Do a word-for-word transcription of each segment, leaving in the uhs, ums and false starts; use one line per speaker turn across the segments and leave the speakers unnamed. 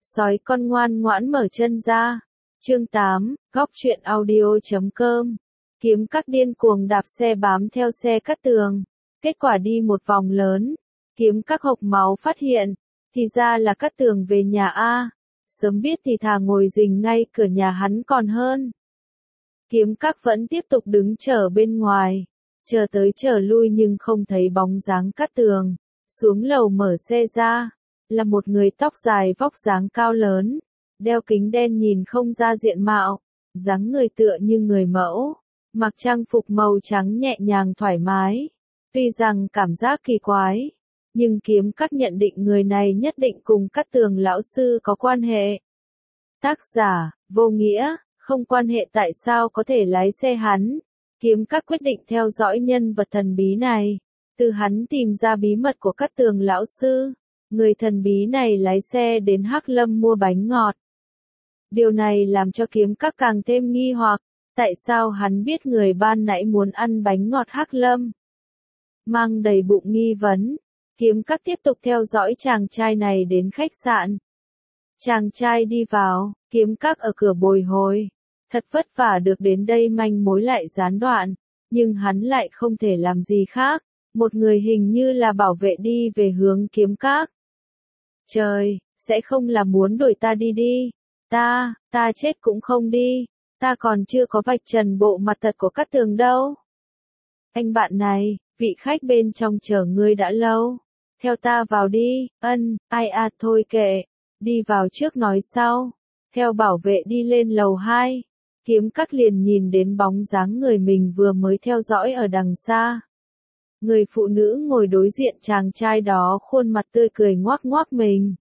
Sói con ngoan ngoãn mở chân ra. Chương tám, góc truyện audio chấm com. Kiếm Các điên cuồng đạp xe bám theo xe Cát Tường. Kết quả đi một vòng lớn, Kiếm Các hộc máu phát hiện, thì ra là Cát Tường về nhà a. Sớm biết thì thà ngồi rình ngay cửa nhà hắn còn hơn. Kiếm Các vẫn tiếp tục đứng chờ bên ngoài, chờ tới chờ lui nhưng không thấy bóng dáng Cát Tường. Xuống lầu mở xe ra, là một người tóc dài vóc dáng cao lớn, đeo kính đen nhìn không ra diện mạo, dáng người tựa như người mẫu, mặc trang phục màu trắng nhẹ nhàng thoải mái. Tuy rằng cảm giác kỳ quái, nhưng Kiếm Các nhận định người này nhất định cùng Cát Tường lão sư có quan hệ. Tác giả, vô nghĩa, không quan hệ tại sao có thể lái xe hắn. Kiếm Các quyết định theo dõi nhân vật thần bí này, từ hắn tìm ra bí mật của Cát Tường lão sư. Người thần bí này lái xe đến Hắc Lâm mua bánh ngọt. Điều này làm cho Kiếm Các càng thêm nghi hoặc, tại sao hắn biết người ban nãy muốn ăn bánh ngọt Hắc Lâm. Mang đầy bụng nghi vấn, Kiếm Các tiếp tục theo dõi chàng trai này đến khách sạn. Chàng trai đi vào, Kiếm Các ở cửa bồi hồi. Thật vất vả được đến đây manh mối lại gián đoạn, nhưng hắn lại không thể làm gì khác. Một người hình như là bảo vệ đi về hướng Kiếm Các. Trời, sẽ không là muốn đuổi ta đi đi. Ta, ta chết cũng không đi. Ta còn chưa có vạch trần bộ mặt thật của Cát Tường đâu. Anh bạn này, vị khách bên trong chờ ngươi đã lâu. Theo ta vào đi. Ân, ai à thôi kệ. Đi vào trước nói sau. Theo bảo vệ đi lên lầu hai. Kiếm Các liền nhìn đến bóng dáng người mình vừa mới theo dõi ở đằng xa. Người phụ nữ ngồi đối diện chàng trai đó khuôn mặt tươi cười ngoác ngoác mình.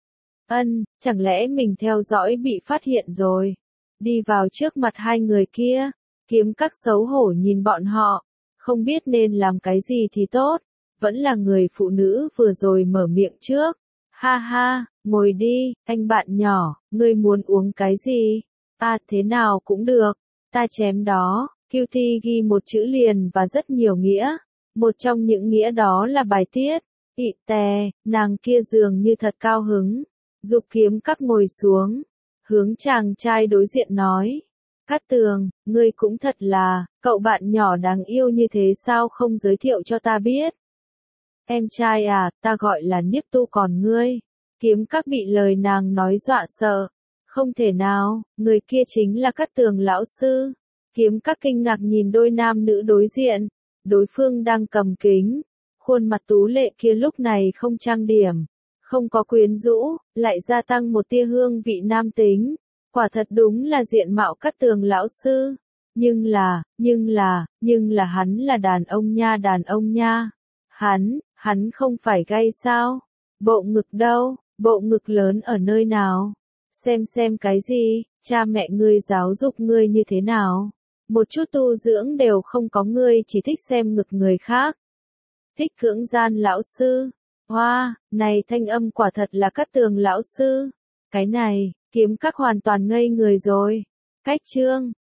Ân, chẳng lẽ mình theo dõi bị phát hiện rồi. Đi vào trước mặt hai người kia, Kiếm Các xấu hổ nhìn bọn họ, không biết nên làm cái gì thì tốt. Vẫn là người phụ nữ vừa rồi mở miệng trước. Ha ha, ngồi đi, anh bạn nhỏ, ngươi muốn uống cái gì? À thế nào cũng được, ta chém đó. quy tê ghi một chữ liền và rất nhiều nghĩa. Một trong những nghĩa đó là bài tiết. Ị tè, nàng kia dường như thật cao hứng, giục Kiếm Các ngồi xuống, hướng chàng trai đối diện nói. Cát Tường, ngươi cũng thật là, cậu bạn nhỏ đáng yêu như thế sao không giới thiệu cho ta biết? Em trai à, ta gọi là Niếp Tu còn ngươi. Kiếm Các bị lời nàng nói dọa sợ. Không thể nào, người kia chính là Cát Tường lão sư. Kiếm Các kinh ngạc nhìn đôi nam nữ đối diện. Đối phương đang cầm kính, khuôn mặt tú lệ kia lúc này không trang điểm, không có quyến rũ, lại gia tăng một tia hương vị nam tính. Quả thật đúng là diện mạo Cát Tường lão sư. Nhưng là, nhưng là, nhưng là hắn là đàn ông nha đàn ông nha. Hắn, hắn không phải gay sao? Bộ ngực đâu? Bộ ngực lớn ở nơi nào? Xem xem cái gì? Cha mẹ ngươi giáo dục ngươi như thế nào? Một chút tu dưỡng đều không có, ngươi chỉ thích xem ngực người khác. Thích cưỡng gian lão sư. Hoa, wow, này thanh âm quả thật là Cát Tường lão sư. Cái này, Kiếm Các hoàn toàn ngây người rồi. Cách chương,